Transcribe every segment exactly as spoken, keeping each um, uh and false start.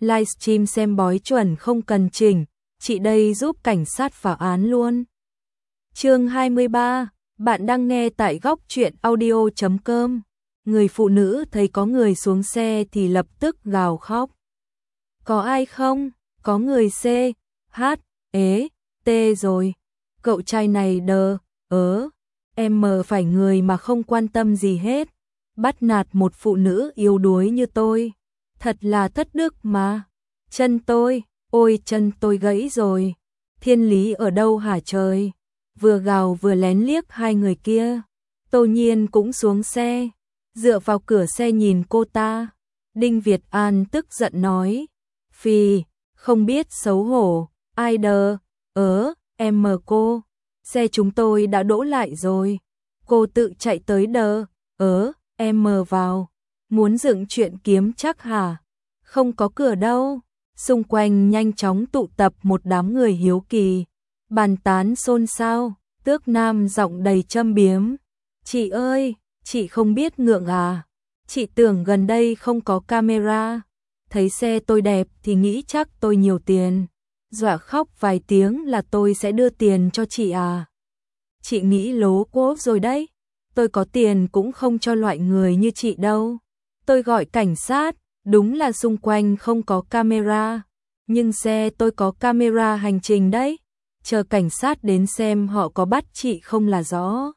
livestream xem bói chuẩn không cần chỉnh, chị đây giúp cảnh sát phá án luôn. Chương hai mươi ba, bạn đang nghe tại góc truyện audio chấm com. Người phụ nữ thấy có người xuống xe thì lập tức gào khóc. Có ai không? Có người C, H, ế, T rồi. Cậu trai này đờ, ớ, em mờ phải người mà không quan tâm gì hết. Bắt nạt một phụ nữ yếu đuối như tôi. Thật là thất đức mà. Chân tôi, ôi chân tôi gãy rồi. Thiên lý ở đâu hả trời? Vừa gào vừa lén liếc hai người kia. Tô Nhiên cũng xuống xe, dựa vào cửa xe nhìn cô ta. Đinh Việt An tức giận nói. Phì, không biết xấu hổ, ai đờ, ớ, em mờ cô. Xe chúng tôi đã đỗ lại rồi. Cô tự chạy tới đờ, ớ, em mờ vào. Muốn dựng chuyện kiếm chắc hả? Không có cửa đâu. Xung quanh nhanh chóng tụ tập một đám người hiếu kỳ. Bàn tán xôn xao, Tước Nam giọng đầy châm biếm. Chị ơi, chị không biết ngượng à? Chị tưởng gần đây không có camera. Thấy xe tôi đẹp thì nghĩ chắc tôi nhiều tiền. Dọa khóc vài tiếng là tôi sẽ đưa tiền cho chị à? Chị nghĩ lố quá rồi đấy. Tôi có tiền cũng không cho loại người như chị đâu. Tôi gọi cảnh sát, đúng là xung quanh không có camera. Nhưng xe tôi có camera hành trình đấy. Chờ cảnh sát đến xem họ có bắt chị không là rõ.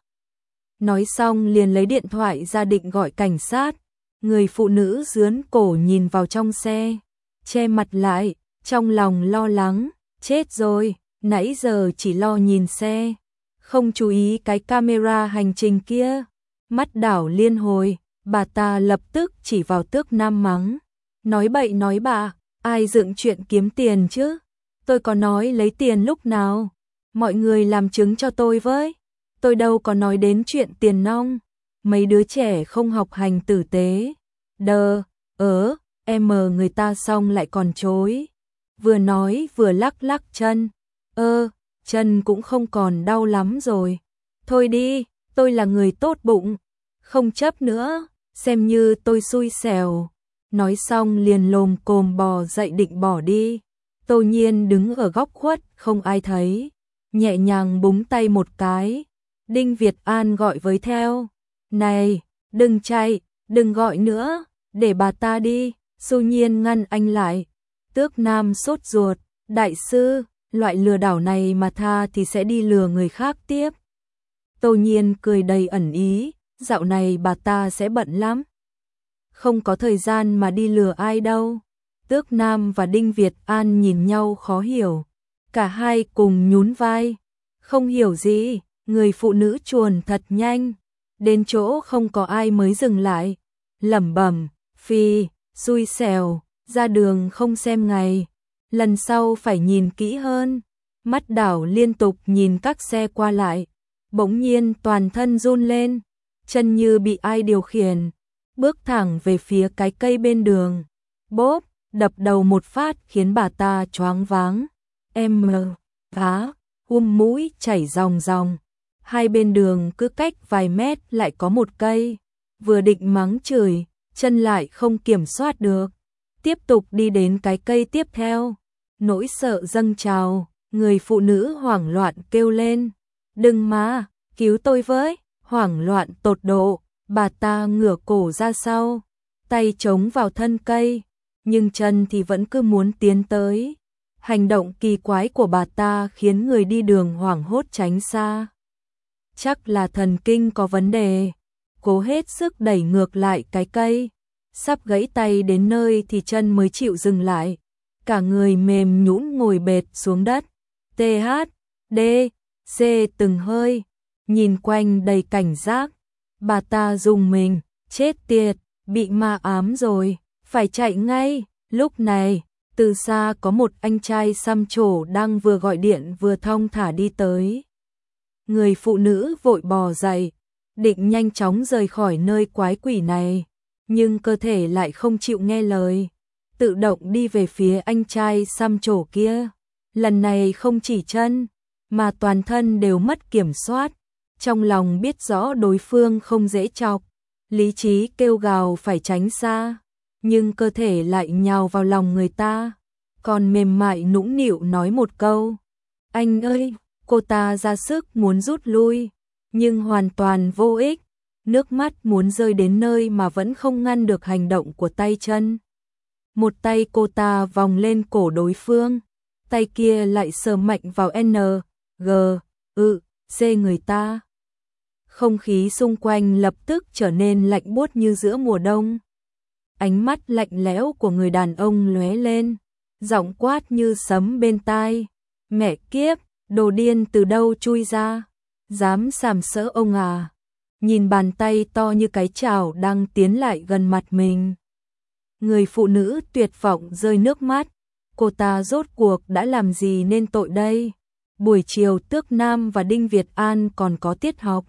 Nói xong liền lấy điện thoại ra định gọi cảnh sát. Người phụ nữ dướn cổ nhìn vào trong xe, che mặt lại, trong lòng lo lắng. Chết rồi, nãy giờ chỉ lo nhìn xe, không chú ý cái camera hành trình kia. Mắt đảo liên hồi, bà ta lập tức chỉ vào Tước Nam mắng. Nói bậy nói bạ, ai dựng chuyện kiếm tiền chứ? Tôi có nói lấy tiền lúc nào? Mọi người làm chứng cho tôi với. Tôi đâu có nói đến chuyện tiền nong. Mấy đứa trẻ không học hành tử tế. Đờ, ớ, em mờ người ta xong lại còn chối. Vừa nói vừa lắc lắc chân. Ơ, chân cũng không còn đau lắm rồi. Thôi đi, tôi là người tốt bụng. Không chấp nữa, xem như tôi xui xẻo. Nói xong liền lồm cồm bò dậy định bỏ đi. Tô Nhiên đứng ở góc khuất không ai thấy, nhẹ nhàng búng tay một cái. Đinh Việt An gọi với theo. Này, đừng chạy, đừng gọi nữa, để bà ta đi. Xu Nhiên ngăn anh lại. Tước Nam sốt ruột. Đại sư, loại lừa đảo này mà tha thì sẽ đi lừa người khác tiếp. Tô Nhiên cười đầy ẩn ý. Dạo này bà ta sẽ bận lắm. Không có thời gian mà đi lừa ai đâu. Tước Nam và Đinh Việt An nhìn nhau khó hiểu. Cả hai cùng nhún vai. Không hiểu gì, người phụ nữ chuồn thật nhanh. Đến chỗ không có ai mới dừng lại. Lẩm bẩm, phi, xui xẻo, ra đường không xem ngày. Lần sau phải nhìn kỹ hơn. Mắt đảo liên tục nhìn các xe qua lại. Bỗng nhiên toàn thân run lên. Chân như bị ai điều khiển. Bước thẳng về phía cái cây bên đường. Bốp, đập đầu một phát khiến bà ta choáng váng. Em mờ, á, hum mũi chảy ròng ròng. Hai bên đường cứ cách vài mét lại có một cây. Vừa định mắng chửi, chân lại không kiểm soát được. Tiếp tục đi đến cái cây tiếp theo. Nỗi sợ dâng trào, người phụ nữ hoảng loạn kêu lên. Đừng mà, cứu tôi với. Hoảng loạn tột độ, bà ta ngửa cổ ra sau, tay chống vào thân cây, nhưng chân thì vẫn cứ muốn tiến tới. Hành động kỳ quái của bà ta khiến người đi đường hoảng hốt tránh xa. Chắc là thần kinh có vấn đề. Cố hết sức đẩy ngược lại cái cây. Sắp gãy tay đến nơi thì chân mới chịu dừng lại. Cả người mềm nhũn ngồi bệt xuống đất. T H, D, C từng hơi. Nhìn quanh đầy cảnh giác. Bà ta rùng mình. Chết tiệt, bị ma ám rồi. Phải chạy ngay. Lúc này, từ xa có một anh trai xăm trổ đang vừa gọi điện vừa thong thả đi tới. Người phụ nữ vội bò dậy, định nhanh chóng rời khỏi nơi quái quỷ này, nhưng cơ thể lại không chịu nghe lời, tự động đi về phía anh trai xăm trổ kia. Lần này không chỉ chân, mà toàn thân đều mất kiểm soát, trong lòng biết rõ đối phương không dễ chọc, lý trí kêu gào phải tránh xa, nhưng cơ thể lại nhào vào lòng người ta, còn mềm mại nũng nịu nói một câu. Anh ơi, cô ta ra sức muốn rút lui, nhưng hoàn toàn vô ích. Nước mắt muốn rơi đến nơi mà vẫn không ngăn được hành động của tay chân. Một tay cô ta vòng lên cổ đối phương, tay kia lại sờ mạnh vào N, G, ư, C người ta. Không khí xung quanh lập tức trở nên lạnh buốt như giữa mùa đông. Ánh mắt lạnh lẽo của người đàn ông lóe lên, giọng quát như sấm bên tai. Mẹ kiếp, đồ điên từ đâu chui ra, dám sàm sỡ ông à. Nhìn bàn tay to như cái chảo đang tiến lại gần mặt mình. Người phụ nữ tuyệt vọng rơi nước mắt, cô ta rốt cuộc đã làm gì nên tội đây? Buổi chiều Tước Nam và Đinh Việt An còn có tiết học.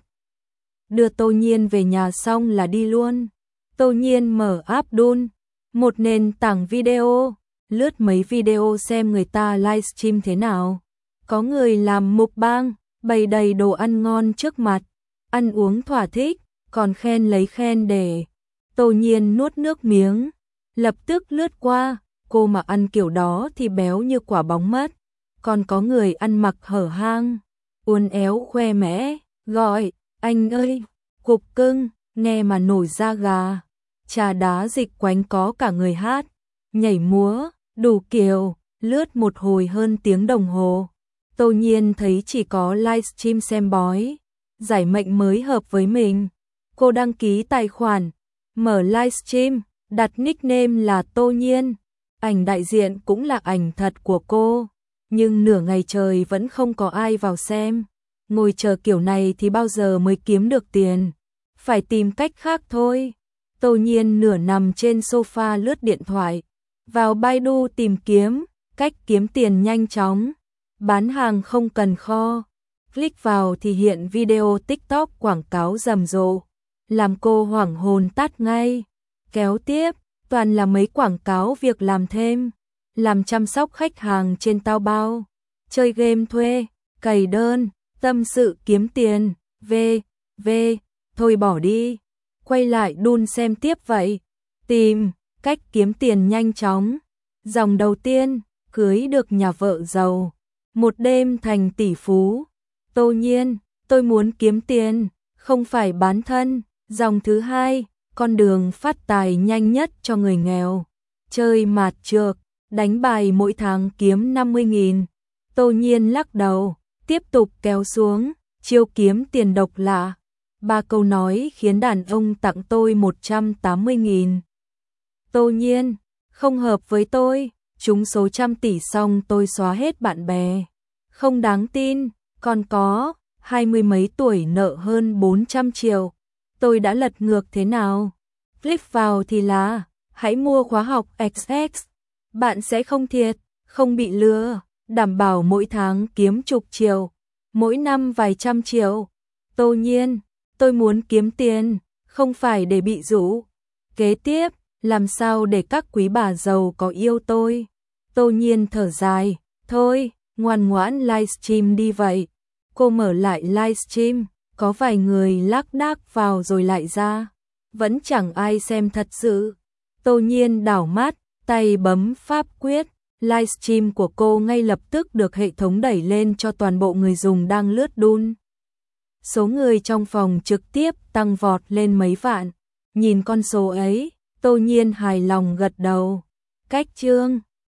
Đưa Tô Nhiên về nhà xong là đi luôn. Tô Nhiên mở Abdul, một nền tảng video, lướt mấy video xem người ta livestream thế nào. Có người làm mukbang, bày đầy đồ ăn ngon trước mặt, ăn uống thỏa thích, còn khen lấy khen để. Tô Nhiên nuốt nước miếng, lập tức lướt qua, cô mà ăn kiểu đó thì béo như quả bóng mất. Còn có người ăn mặc hở hang, uốn éo khoe mẽ, gọi, anh ơi, cục cưng, nghe mà nổi da gà. Trà đá dịch quánh có cả người hát, nhảy múa, đủ kiểu, lướt một hồi hơn tiếng đồng hồ. Tô Nhiên thấy chỉ có livestream xem bói, giải mệnh mới hợp với mình. Cô đăng ký tài khoản, mở livestream, đặt nickname là Tô Nhiên. Ảnh đại diện cũng là ảnh thật của cô, nhưng nửa ngày trời vẫn không có ai vào xem. Ngồi chờ kiểu này thì bao giờ mới kiếm được tiền? Phải tìm cách khác thôi. Tô Nhiên nửa nằm trên sofa lướt điện thoại, vào Baidu tìm kiếm cách kiếm tiền nhanh chóng, bán hàng không cần kho. Click vào thì hiện video TikTok quảng cáo rầm rộ, làm cô hoảng hồn tắt ngay. Kéo tiếp, toàn là mấy quảng cáo việc làm thêm, làm chăm sóc khách hàng trên Taobao, chơi game thuê, cày đơn, tâm sự kiếm tiền, v, v, thôi bỏ đi. Quay lại đun xem tiếp vậy. Tìm cách kiếm tiền nhanh chóng. Dòng đầu tiên, cưới được nhà vợ giàu, một đêm thành tỷ phú. Tô Nhiên, tôi muốn kiếm tiền, không phải bán thân. Dòng thứ hai, con đường phát tài nhanh nhất cho người nghèo. Chơi mạt trược, đánh bài mỗi tháng kiếm năm mươi nghìn. Tô Nhiên lắc đầu, tiếp tục kéo xuống, chiêu kiếm tiền độc lạ. Ba câu nói khiến đàn ông tặng tôi một trăm tám mươi nghìn. Tô Nhiên, không hợp với tôi, trúng số trăm tỷ xong tôi xóa hết bạn bè. Không đáng tin, còn có, hai mươi mấy tuổi nợ hơn bốn trăm triệu. Tôi đã lật ngược thế nào? Click vào thì là, hãy mua khóa học ích ích. Bạn sẽ không thiệt, không bị lừa, đảm bảo mỗi tháng kiếm chục triệu, mỗi năm vài trăm triệu. Tô Nhiên, tôi muốn kiếm tiền, không phải để bị rũ. Kế tiếp, làm sao để các quý bà giàu có yêu tôi? Tô Nhiên thở dài, thôi, ngoan ngoãn livestream đi vậy. Cô mở lại livestream, có vài người lác đác vào rồi lại ra. Vẫn chẳng ai xem thật sự. Tô Nhiên đảo mắt, tay bấm pháp quyết. Livestream của cô ngay lập tức được hệ thống đẩy lên cho toàn bộ người dùng đang lướt đun. Số người trong phòng trực tiếp tăng vọt lên mấy vạn. Nhìn con số ấy, Tô Nhiên hài lòng gật đầu. Cách chương